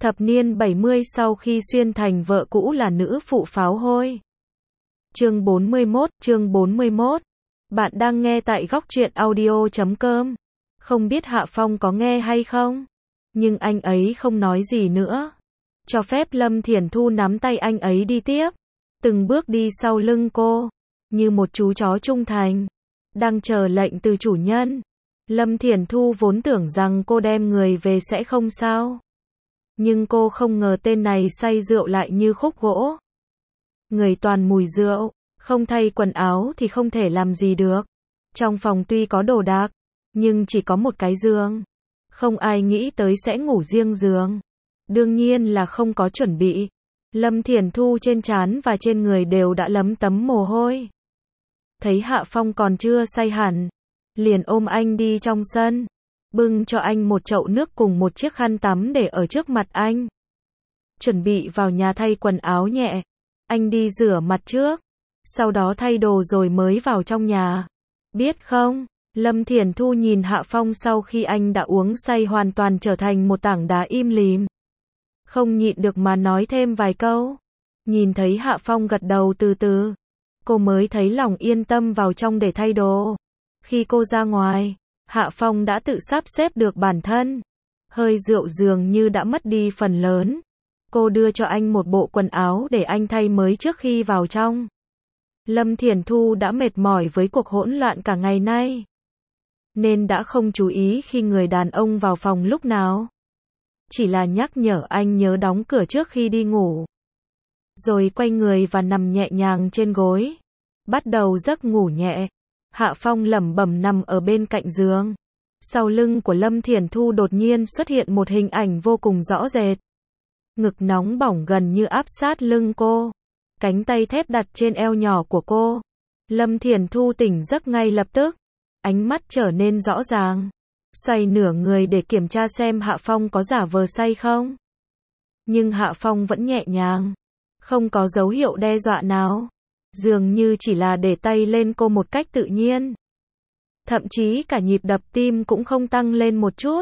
Thập niên 70 sau khi xuyên thành vợ cũ là nữ phụ pháo hôi. Chương 41. Bạn đang nghe tại góc truyện audio.com. Không biết Hạ Phong có nghe hay không? Nhưng anh ấy không nói gì nữa. Cho phép Lâm Thiển Thu nắm tay anh ấy đi tiếp. Từng bước đi sau lưng cô. Như một chú chó trung thành. Đang chờ lệnh từ chủ nhân. Lâm Thiển Thu vốn tưởng rằng cô đem người về sẽ không sao. Nhưng cô không ngờ tên này say rượu lại như khúc gỗ. Người toàn mùi rượu, không thay quần áo thì không thể làm gì được. Trong phòng tuy có đồ đạc, nhưng chỉ có một cái giường. Không ai nghĩ tới sẽ ngủ riêng giường. Đương nhiên là không có chuẩn bị. Lâm Thiển Thu trên trán và trên người đều đã lấm tấm mồ hôi. Thấy Hạ Phong còn chưa say hẳn, liền ôm anh đi trong sân. Bưng cho anh một chậu nước cùng một chiếc khăn tắm để ở trước mặt anh. Chuẩn bị vào nhà thay quần áo nhẹ. Anh đi rửa mặt trước. Sau đó thay đồ rồi mới vào trong nhà. Biết không? Lâm Thiển Thu nhìn Hạ Phong sau khi anh đã uống say hoàn toàn trở thành một tảng đá im lìm. Không nhịn được mà nói thêm vài câu. Nhìn thấy Hạ Phong gật đầu từ từ. Cô mới thấy lòng yên tâm vào trong để thay đồ. Khi cô ra ngoài, Hạ Phong đã tự sắp xếp được bản thân. Hơi rượu dường như đã mất đi phần lớn. Cô đưa cho anh một bộ quần áo để anh thay mới trước khi vào trong. Lâm Thiển Thu đã mệt mỏi với cuộc hỗn loạn cả ngày nay, nên đã không chú ý khi người đàn ông vào phòng lúc nào. Chỉ là nhắc nhở anh nhớ đóng cửa trước khi đi ngủ. Rồi quay người và nằm nhẹ nhàng trên gối. Bắt đầu giấc ngủ nhẹ. Hạ Phong lẩm bẩm nằm ở bên cạnh giường. Sau lưng của Lâm Thiển Thu đột nhiên xuất hiện một hình ảnh vô cùng rõ rệt. Ngực nóng bỏng gần như áp sát lưng cô. Cánh tay thép đặt trên eo nhỏ của cô. Lâm Thiển Thu tỉnh giấc ngay lập tức. Ánh mắt trở nên rõ ràng. Xoay nửa người để kiểm tra xem Hạ Phong có giả vờ say không. Nhưng Hạ Phong vẫn nhẹ nhàng. Không có dấu hiệu đe dọa nào. Dường như chỉ là để tay lên cô một cách tự nhiên. Thậm chí cả nhịp đập tim cũng không tăng lên một chút.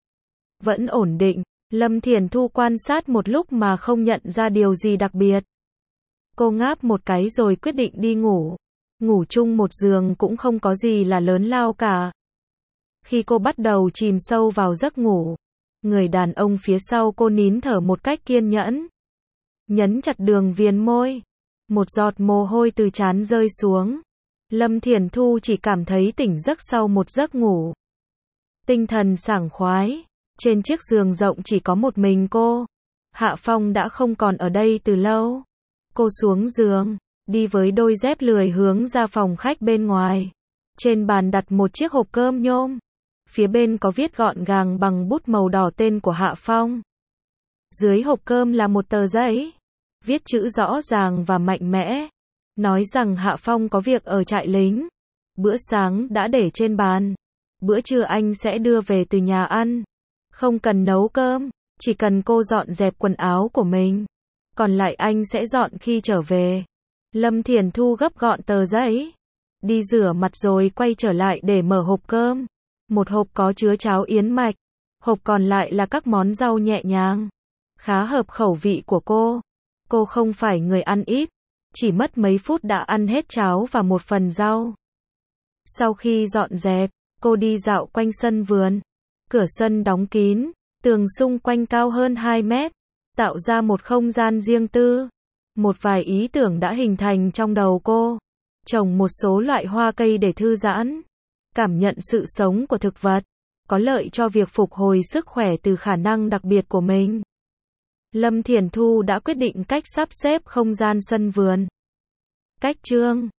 Vẫn ổn định. Lâm Thiển Thu quan sát một lúc mà không nhận ra điều gì đặc biệt. Cô ngáp một cái rồi quyết định đi ngủ. Ngủ chung một giường cũng không có gì là lớn lao cả. Khi cô bắt đầu chìm sâu vào giấc ngủ, người đàn ông phía sau cô nín thở một cách kiên nhẫn. Nhấn chặt đường viền môi. Một giọt mồ hôi từ trán rơi xuống. Lâm Thiển Thu chỉ cảm thấy tỉnh giấc sau một giấc ngủ. Tinh thần sảng khoái. Trên chiếc giường rộng chỉ có một mình cô. Hạ Phong đã không còn ở đây từ lâu. Cô xuống giường, đi với đôi dép lười hướng ra phòng khách bên ngoài. Trên bàn đặt một chiếc hộp cơm nhôm. Phía bên có viết gọn gàng bằng bút màu đỏ tên của Hạ Phong. Dưới hộp cơm là một tờ giấy. Viết chữ rõ ràng và mạnh mẽ. Nói rằng Hạ Phong có việc ở trại lính. Bữa sáng đã để trên bàn. Bữa trưa anh sẽ đưa về từ nhà ăn. Không cần nấu cơm, chỉ cần cô dọn dẹp quần áo của mình. Còn lại anh sẽ dọn khi trở về. Lâm Thiển Thu gấp gọn tờ giấy. Đi rửa mặt rồi quay trở lại để mở hộp cơm. Một hộp có chứa cháo yến mạch. Hộp còn lại là các món rau nhẹ nhàng. Khá hợp khẩu vị của cô. Cô không phải người ăn ít. Chỉ mất mấy phút đã ăn hết cháo và một phần rau. Sau khi dọn dẹp, cô đi dạo quanh sân vườn. Cửa sân đóng kín, tường xung quanh cao hơn 2 mét, tạo ra một không gian riêng tư. Một vài ý tưởng đã hình thành trong đầu cô. Trồng một số loại hoa cây để thư giãn, cảm nhận sự sống của thực vật, có lợi cho việc phục hồi sức khỏe từ khả năng đặc biệt của mình. Lâm Thiển Thu đã quyết định cách sắp xếp không gian sân vườn. Cách chương